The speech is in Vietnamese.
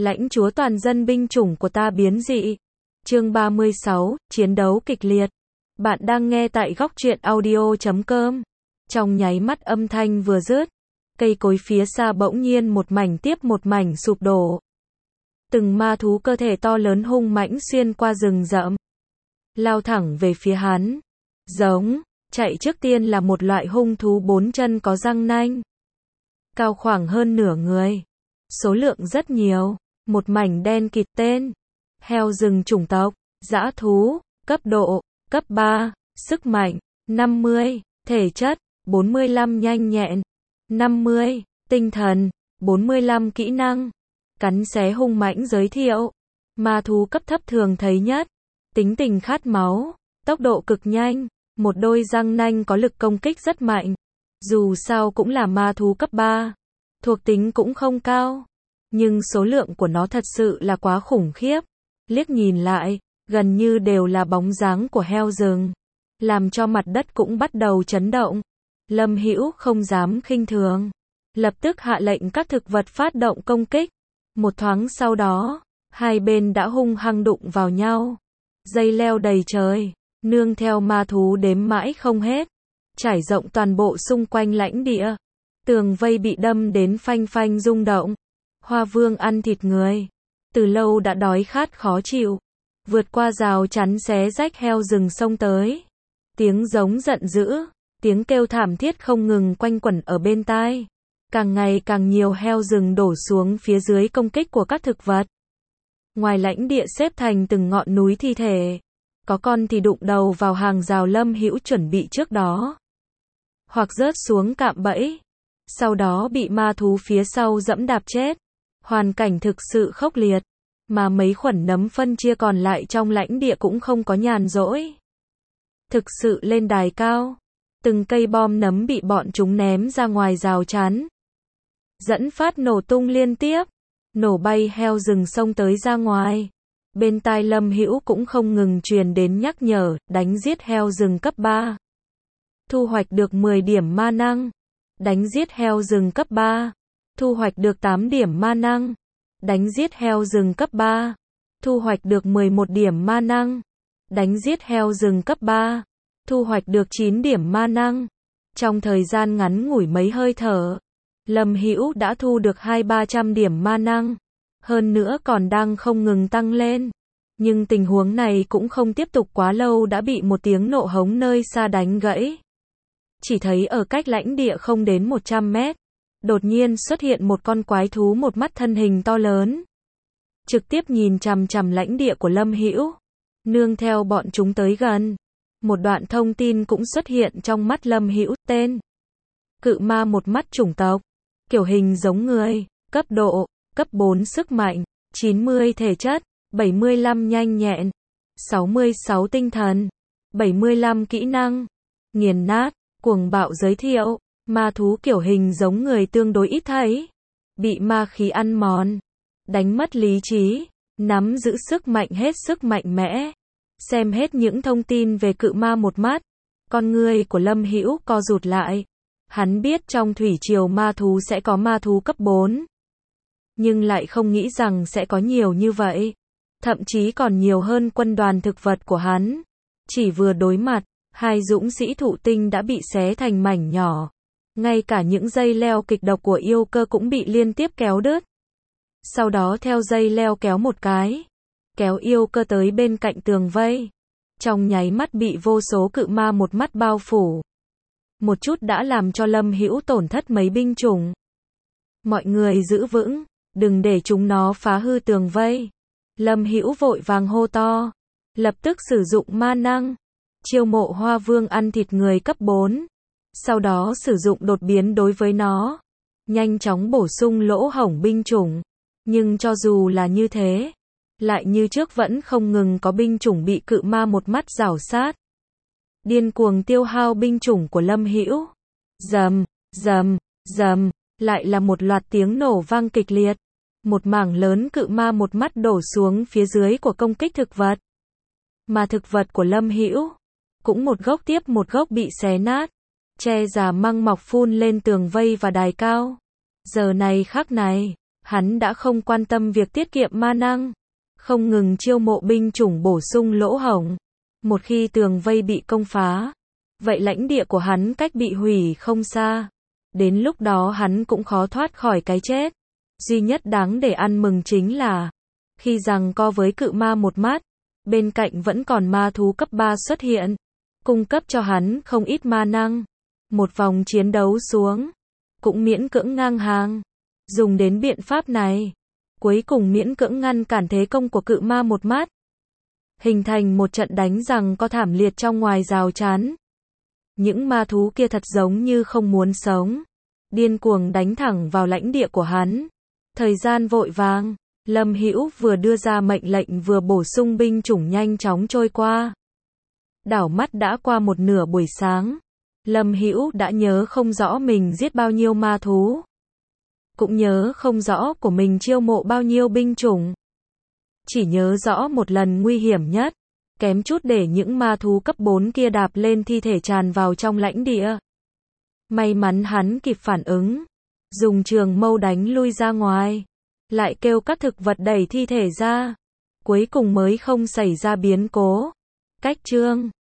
Lãnh chúa toàn dân binh chủng của ta biến dị. Chương 36, chiến đấu kịch liệt. Bạn đang nghe tại góc truyện audio.com. Trong nháy mắt âm thanh vừa dứt, cây cối phía xa bỗng nhiên một mảnh tiếp một mảnh sụp đổ. Từng ma thú cơ thể to lớn hung mãnh xuyên qua rừng rậm, lao thẳng về phía hắn. Giống, chạy trước tiên là một loại hung thú bốn chân có răng nanh, cao khoảng hơn nửa người, số lượng rất nhiều, một mảnh đen kịt. Tên: heo rừng chủng tộc, dã thú, cấp độ, cấp 3, sức mạnh, 50, thể chất, 45 nhanh nhẹn, 50, tinh thần, 45 kỹ năng, cắn xé hung mãnh. Giới thiệu: ma thú cấp thấp thường thấy nhất, tính tình khát máu, tốc độ cực nhanh, một đôi răng nanh có lực công kích rất mạnh. Dù sao cũng là ma thú cấp 3, thuộc tính cũng không cao, nhưng số lượng của nó thật sự là quá khủng khiếp. Liếc nhìn lại, gần như đều là bóng dáng của heo rừng, làm cho mặt đất cũng bắt đầu chấn động. Lâm Hữu không dám khinh thường, lập tức hạ lệnh các thực vật phát động công kích. Một thoáng sau đó, hai bên đã hung hăng đụng vào nhau. Dây leo đầy trời, nương theo ma thú đếm mãi không hết, trải rộng toàn bộ xung quanh lãnh địa. Tường vây bị đâm đến phanh phanh rung động. Hoa Vương ăn thịt người, từ lâu đã đói khát khó chịu, vượt qua rào chắn xé rách heo rừng xông tới. Tiếng giống giận dữ, tiếng kêu thảm thiết không ngừng quanh quẩn ở bên tai. Càng ngày càng nhiều heo rừng đổ xuống phía dưới công kích của các thực vật. Ngoài lãnh địa xếp thành từng ngọn núi thi thể, có con thì đụng đầu vào hàng rào Lâm Hữu chuẩn bị trước đó, hoặc rớt xuống cạm bẫy, sau đó bị ma thú phía sau dẫm đạp chết. Hoàn cảnh thực sự khốc liệt, mà mấy khuẩn nấm phân chia còn lại trong lãnh địa cũng không có nhàn rỗi. Thực sự lên đài cao, từng cây bom nấm bị bọn chúng ném ra ngoài rào chắn, dẫn phát nổ tung liên tiếp, nổ bay heo rừng xông tới ra ngoài. Bên tai Lâm Hữu cũng không ngừng truyền đến nhắc nhở: đánh giết heo rừng cấp 3, thu hoạch được 10 điểm ma năng. Đánh giết heo rừng cấp 3, thu hoạch được 8 điểm ma năng. Đánh giết heo rừng cấp 3, thu hoạch được 11 điểm ma năng. Đánh giết heo rừng cấp 3, thu hoạch được 9 điểm ma năng. Trong thời gian ngắn ngủi mấy hơi thở, Lâm Hữu đã thu được 200-300 điểm ma năng, hơn nữa còn đang không ngừng tăng lên. Nhưng tình huống này cũng không tiếp tục quá lâu đã bị một tiếng nộ hống nơi xa đánh gãy. Chỉ thấy ở cách lãnh địa không đến 100 mét, đột nhiên xuất hiện một con quái thú một mắt thân hình to lớn, trực tiếp nhìn chằm chằm lãnh địa của Lâm Hữu. Nương theo bọn chúng tới gần, một đoạn thông tin cũng xuất hiện trong mắt Lâm Hữu. Tên: cự ma một mắt chủng tộc, kiểu hình giống người, cấp độ, cấp 4 sức mạnh, 90 thể chất, 75 nhanh nhẹn, 66 tinh thần, 75 kỹ năng, nghiền nát, cuồng bạo. Giới thiệu: ma thú kiểu hình giống người tương đối ít thấy, bị ma khí ăn mòn, đánh mất lý trí, nắm giữ sức mạnh hết sức mạnh mẽ. Xem hết những thông tin về cự ma một mắt, con ngươi của Lâm Hữu co rụt lại. Hắn biết trong thủy triều ma thú sẽ có ma thú cấp 4, nhưng lại không nghĩ rằng sẽ có nhiều như vậy, thậm chí còn nhiều hơn quân đoàn thực vật của hắn. Chỉ vừa đối mặt, hai dũng sĩ thụ tinh đã bị xé thành mảnh nhỏ, ngay cả những dây leo kịch độc của yêu cơ cũng bị liên tiếp kéo đứt. Sau đó theo dây leo kéo một cái, kéo yêu cơ tới bên cạnh tường vây. Trong nháy mắt bị vô số cự ma một mắt bao phủ. Một chút đã làm cho Lâm Hữu tổn thất mấy binh chủng. Mọi người giữ vững, đừng để chúng nó phá hư tường vây. Lâm Hữu vội vàng hô to, lập tức sử dụng ma năng, chiêu mộ Hoa Vương ăn thịt người cấp 4. Sau đó sử dụng đột biến đối với nó, nhanh chóng bổ sung lỗ hổng binh chủng. Nhưng cho dù là như thế, lại như trước vẫn không ngừng có binh chủng bị cự ma một mắt rảo sát. Điên cuồng tiêu hao binh chủng của Lâm Hữu. Rầm, rầm, rầm, lại là một loạt tiếng nổ vang kịch liệt. Một mảng lớn cự ma một mắt đổ xuống phía dưới của công kích thực vật. Mà thực vật của Lâm Hữu cũng một gốc tiếp một gốc bị xé nát, che già măng mọc phun lên tường vây và đài cao. Giờ này khắc này, Hắn đã không quan tâm việc tiết kiệm ma năng, không ngừng chiêu mộ binh chủng bổ sung lỗ hổng. Một khi tường vây bị công phá, vậy lãnh địa của hắn cách bị hủy không xa. Đến lúc đó hắn cũng khó thoát khỏi cái chết. Duy nhất đáng để ăn mừng chính là, khi giằng co với cự ma một mắt, bên cạnh vẫn còn ma thú cấp 3 xuất hiện, cung cấp cho hắn không ít ma năng. Một vòng chiến đấu xuống, cũng miễn cưỡng ngang hàng. Dùng đến biện pháp này, cuối cùng miễn cưỡng ngăn cản thế công của cự ma một mắt. Hình thành một trận đánh giằng co thảm liệt trong ngoài rào chắn. Những ma thú kia thật giống như không muốn sống, điên cuồng đánh thẳng vào lãnh địa của hắn. Thời gian vội vàng, Lâm Hữu vừa đưa ra mệnh lệnh vừa bổ sung binh chủng nhanh chóng trôi qua. Đảo mắt đã qua một nửa buổi sáng. Lâm Hữu đã nhớ không rõ mình giết bao nhiêu ma thú, cũng nhớ không rõ của mình chiêu mộ bao nhiêu binh chủng. Chỉ nhớ rõ một lần nguy hiểm nhất, kém chút để những ma thú cấp 4 kia đạp lên thi thể tràn vào trong lãnh địa. May mắn hắn kịp phản ứng, dùng trường mâu đánh lui ra ngoài, lại kêu các thực vật đẩy thi thể ra, cuối cùng mới không xảy ra biến cố. Cách chương